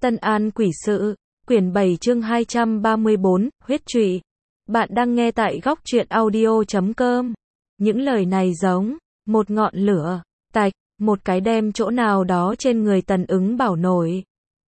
Tân An quỷ sự, quyển 7 chương 234, huyết trụy. Bạn đang nghe tại góc truyện audio.com. Những lời này giống một ngọn lửa, tạch, một cái đem chỗ nào đó trên người Tần Ứng Bảo nổi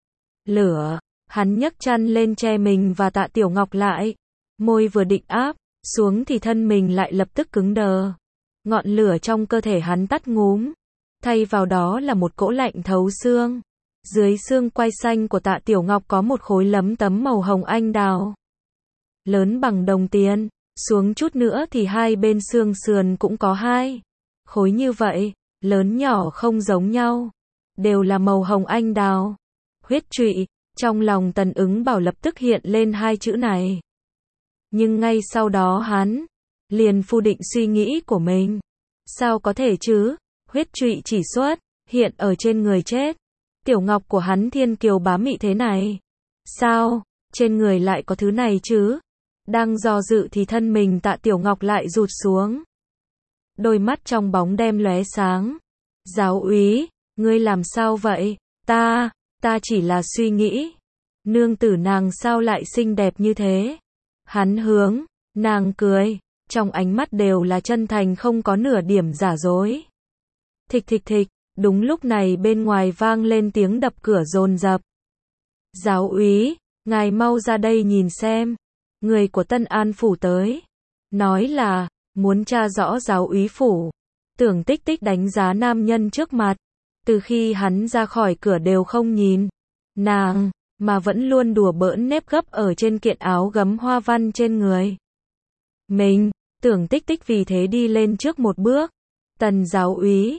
lửa. Hắn nhấc chăn lên che mình và Tạ Tiểu Ngọc lại. Môi vừa định áp xuống thì thân mình lại lập tức cứng đờ. Ngọn lửa trong cơ thể hắn tắt ngúm. Thay vào đó là một cỗ lạnh thấu xương. Dưới xương quai xanh của Tạ Tiểu Ngọc có một khối lấm tấm màu hồng anh đào. Lớn bằng đồng tiền. Xuống chút nữa thì hai bên xương sườn cũng có hai khối như vậy. Lớn nhỏ không giống nhau. Đều là màu hồng anh đào. Huyết trụy. Trong lòng Tần Ứng Bảo lập tức hiện lên hai chữ này. Nhưng ngay sau đó hắn liền phủ định suy nghĩ của mình. Sao có thể chứ? Huyết trụy chỉ xuất hiện ở trên người chết. Tiểu Ngọc của hắn thiên kiều bá mị thế này. Sao? Trên người lại có thứ này chứ? Đang do dự thì thân mình Tạ Tiểu Ngọc lại rụt xuống. Đôi mắt trong bóng đêm lóe sáng. Giáo úy, ngươi làm sao vậy? Ta chỉ là suy nghĩ. Nương tử nàng sao lại xinh đẹp như thế? Hắn hướng nàng cười, trong ánh mắt đều là chân thành không có nửa điểm giả dối. Thịch thịch thịch, đúng lúc này bên ngoài vang lên tiếng đập cửa dồn dập. Giáo úy, ngài mau ra đây nhìn xem. Người của Tân An phủ tới. Nói là, muốn tra rõ giáo úy phủ. Tưởng Tích Tích đánh giá nam nhân trước mặt. Từ khi hắn ra khỏi cửa đều không nhìn nàng, mà vẫn luôn đùa bỡn nếp gấp ở trên kiện áo gấm hoa văn trên người mình. Tưởng Tích Tích vì thế đi lên trước một bước. Tần giáo úy,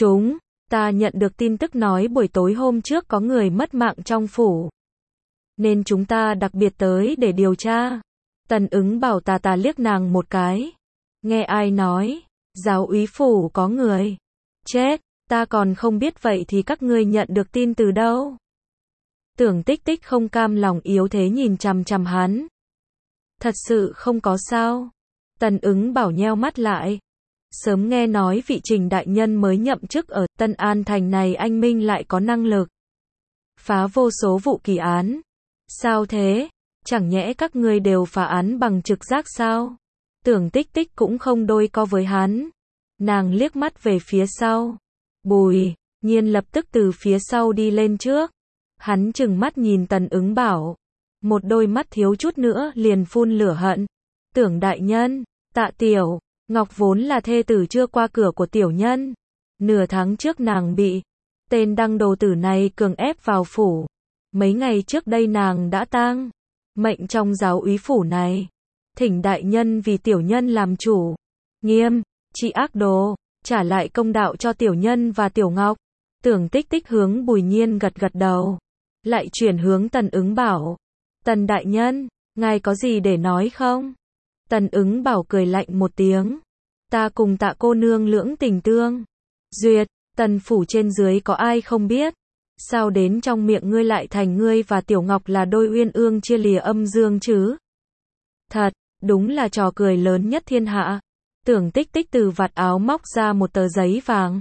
ta nhận được tin tức nói buổi tối hôm trước có người mất mạng trong phủ. Nên chúng ta đặc biệt tới để điều tra. Tần Ứng Bảo tà liếc nàng một cái. Nghe ai nói, giáo úy phủ có người chết, ta còn không biết vậy thì các ngươi nhận được tin từ đâu? Tưởng Tích Tích không cam lòng yếu thế nhìn chằm chằm hắn. Thật sự không có sao. Tần Ứng Bảo nheo mắt lại. Sớm nghe nói vị Trình đại nhân mới nhậm chức ở Tân An thành này anh minh lại có năng lực phá vô số vụ kỳ án. Sao thế? Chẳng nhẽ các ngươi đều phá án bằng trực giác sao? Tưởng Tích Tích cũng không đôi co với hắn. Nàng liếc mắt về phía sau. Bùi Nhiên lập tức từ phía sau đi lên trước. Hắn trừng mắt nhìn Tần Ứng Bảo. Một đôi mắt thiếu chút nữa liền phun lửa hận. Tưởng đại nhân, Tạ Tiểu Ngọc vốn là thê tử chưa qua cửa của tiểu nhân. Nửa tháng trước nàng bị tên đăng đồ tử này cường ép vào phủ. Mấy ngày trước đây nàng đã tang mệnh trong giáo úy phủ này. Thỉnh đại nhân vì tiểu nhân làm chủ. Nghiêm trị ác đồ, trả lại công đạo cho tiểu nhân và Tiểu Ngọc. Tưởng Tích Tích hướng Bùi Nhiên gật gật đầu. Lại chuyển hướng Tần Ứng Bảo. Tần đại nhân, ngài có gì để nói không? Tần Ứng Bảo cười lạnh một tiếng. Ta cùng Tạ cô nương lưỡng tình tương duyệt, Tần phủ trên dưới có ai không biết? Sao đến trong miệng ngươi lại thành ngươi và Tiểu Ngọc là đôi uyên ương chia lìa âm dương chứ? Thật, đúng là trò cười lớn nhất thiên hạ. Tưởng Tích Tích từ vạt áo móc ra một tờ giấy vàng.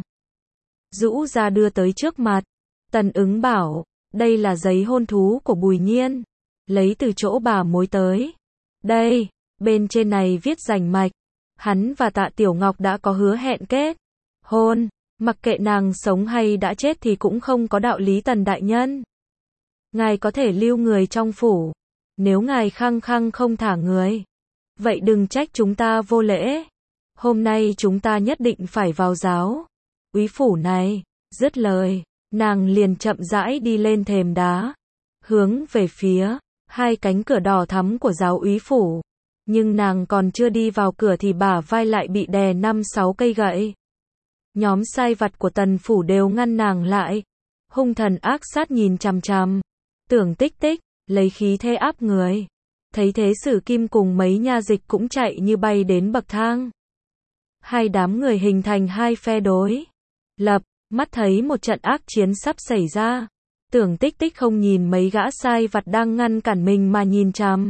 Rũ ra đưa tới trước mặt. Tần Ứng Bảo, đây là giấy hôn thú của Bùi Nhiên. Lấy từ chỗ bà mối tới. Đây, bên trên này viết rành mạch. Hắn và Tạ Tiểu Ngọc đã có hứa hẹn kết hôn. Mặc kệ nàng sống hay đã chết thì cũng không có đạo lý. Tần đại nhân, ngài có thể lưu người trong phủ. Nếu ngài khăng khăng không thả người, vậy đừng trách chúng ta vô lễ. Hôm nay chúng ta nhất định phải vào giáo úy phủ này. Dứt lời, nàng liền chậm rãi đi lên thềm đá, hướng về phía hai cánh cửa đỏ thắm của giáo úy phủ. Nhưng nàng còn chưa đi vào cửa thì bả vai lại bị đè 5-6 cây gậy. Nhóm sai vặt của Tần phủ đều ngăn nàng lại. Hung thần ác sát nhìn chằm chằm Tưởng Tích Tích, lấy khí thế áp người. Thấy thế Sử Kim cùng mấy nha dịch cũng chạy như bay đến bậc thang. Hai đám người hình thành hai phe đối lập, mắt thấy một trận ác chiến sắp xảy ra. Tưởng Tích Tích không nhìn mấy gã sai vặt đang ngăn cản mình mà nhìn chằm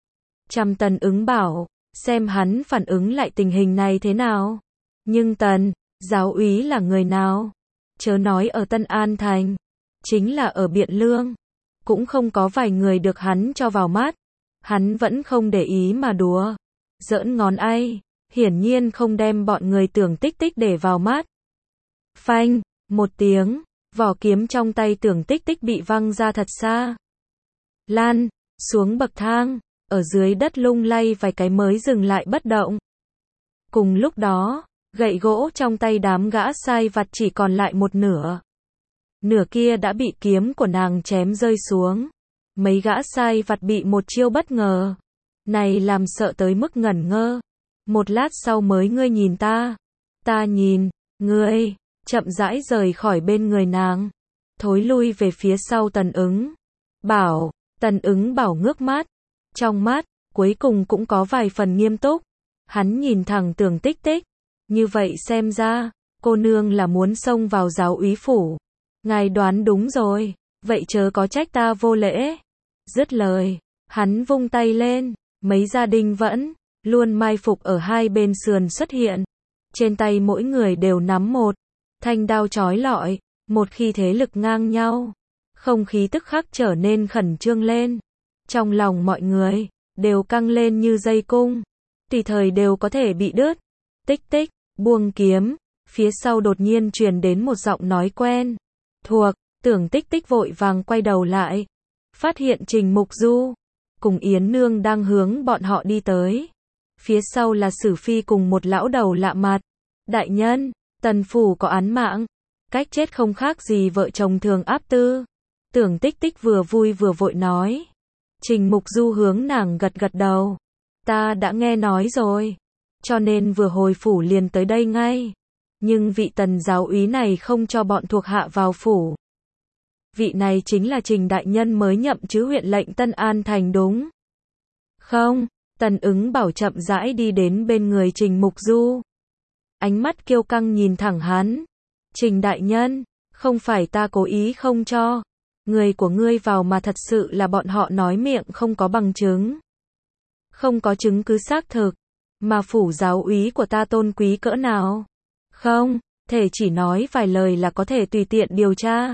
Tần Ứng Bảo, xem hắn phản ứng lại tình hình này thế nào. Nhưng Tần giáo úy là người nào? Chớ nói ở Tân An thành, chính là ở Biện Lương, cũng không có vài người được hắn cho vào mắt. Hắn vẫn không để ý mà đùa, giỡn ngón ai, hiển nhiên không đem bọn người Tưởng Tích Tích để vào mắt. Phanh, một tiếng, vỏ kiếm trong tay Tưởng Tích Tích bị văng ra thật xa. Lan, xuống bậc thang, ở dưới đất lung lay vài cái mới dừng lại bất động. Cùng lúc đó, gậy gỗ trong tay đám gã sai vặt chỉ còn lại một nửa. Nửa kia đã bị kiếm của nàng chém rơi xuống. Mấy gã sai vặt bị một chiêu bất ngờ này làm sợ tới mức ngẩn ngơ. Một lát sau mới ngươi nhìn ta nhìn, ngươi, chậm rãi rời khỏi bên người nàng, thối lui về phía sau Tần Ứng Bảo. Tần Ứng Bảo ngước mắt, trong mắt, cuối cùng cũng có vài phần nghiêm túc. Hắn nhìn thẳng Tưởng Tích Tích, như vậy xem ra, cô nương là muốn xông vào giáo úy phủ. Ngài đoán đúng rồi, vậy chớ có trách ta vô lễ. Dứt lời, hắn vung tay lên, mấy gia đình vẫn luôn mai phục ở hai bên sườn xuất hiện. Trên tay mỗi người đều nắm một thanh đao chói lọi, một khi thế lực ngang nhau, không khí tức khắc trở nên khẩn trương lên. Trong lòng mọi người đều căng lên như dây cung, tùy thời đều có thể bị đứt. Tích Tích, buông kiếm, phía sau đột nhiên truyền đến một giọng nói quen thuộc. Tưởng Tích Tích vội vàng quay đầu lại, phát hiện Trình Mục Du cùng Yến Nương đang hướng bọn họ đi tới. Phía sau là Sử Phi cùng một lão đầu lạ mặt. Đại nhân, Tần phủ có án mạng, cách chết không khác gì vợ chồng thường áp tư. Tưởng Tích Tích vừa vui vừa vội nói. Trình Mục Du hướng nàng gật gật đầu. Ta đã nghe nói rồi, cho nên vừa hồi phủ liền tới đây ngay. Nhưng vị Tần giáo úy này không cho bọn thuộc hạ vào phủ. Vị này chính là Trình đại nhân mới nhậm chứ huyện lệnh Tân An thành đúng không? Tần Ứng Bảo chậm rãi đi đến bên người Trình Mục Du, ánh mắt kiêu căng nhìn thẳng hắn. Trình đại nhân, không phải ta cố ý không cho người của ngươi vào mà thật sự là bọn họ nói miệng không có bằng chứng, không có chứng cứ xác thực. Mà phủ giáo úy của ta tôn quý cỡ nào, không thể chỉ nói vài lời là có thể tùy tiện điều tra.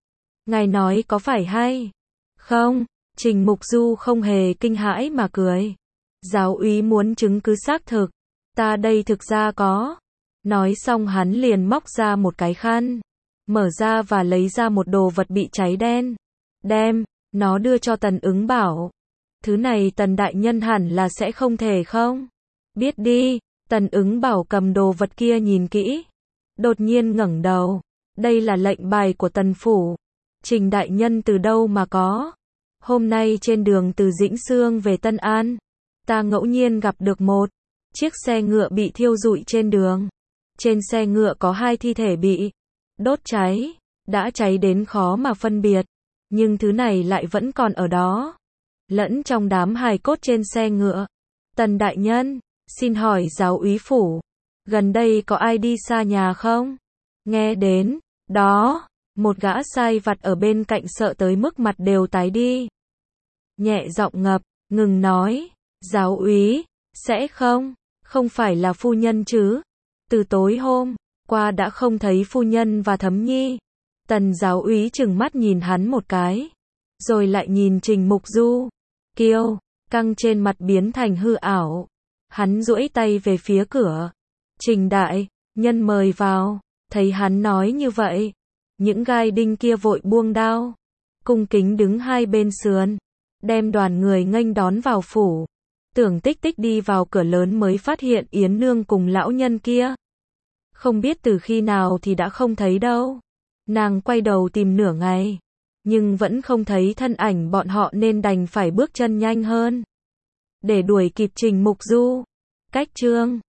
Ngài nói có phải hay không? Trình Mục Du không hề kinh hãi mà cười. Giáo úy muốn chứng cứ xác thực, ta đây thực ra có. Nói xong hắn liền móc ra một cái khăn, mở ra và lấy ra một đồ vật bị cháy đen. Đem nó đưa cho Tần Ứng Bảo. Thứ này Tần đại nhân hẳn là sẽ không thể không biết đi. Tần Ứng Bảo cầm đồ vật kia nhìn kỹ, đột nhiên ngẩng đầu. Đây là lệnh bài của Tần phủ. Trình đại nhân từ đâu mà có? Hôm nay trên đường từ Dĩnh Xương về Tân An, ta ngẫu nhiên gặp được một chiếc xe ngựa bị thiêu rụi trên đường. Trên xe ngựa có hai thi thể bị đốt cháy, đã cháy đến khó mà phân biệt, nhưng thứ này lại vẫn còn ở đó, lẫn trong đám hài cốt trên xe ngựa. Tần đại nhân, xin hỏi giáo úy phủ, gần đây có ai đi xa nhà không? Nghe đến đó, một gã sai vặt ở bên cạnh sợ tới mức mặt đều tái đi. Nhẹ giọng ngừng nói, giáo úy, sẽ không phải là phu nhân chứ? Từ tối hôm qua đã không thấy phu nhân và Thấm Nhi. Tần giáo úy trừng mắt nhìn hắn một cái, rồi lại nhìn Trình Mục Du, kiêu căng trên mặt biến thành hư ảo. Hắn duỗi tay về phía cửa. Trình đại nhân mời vào. Thấy hắn nói như vậy, những gai đinh kia vội buông đao, cung kính đứng hai bên sườn, đem đoàn người nghênh đón vào phủ. Tưởng Tích Tích đi vào cửa lớn mới phát hiện Yến Nương cùng lão nhân kia. Không biết từ khi nào thì đã không thấy đâu. Nàng quay đầu tìm nửa ngày, nhưng vẫn không thấy thân ảnh bọn họ nên đành phải bước chân nhanh hơn để đuổi kịp Trình Mục Du. Cách chương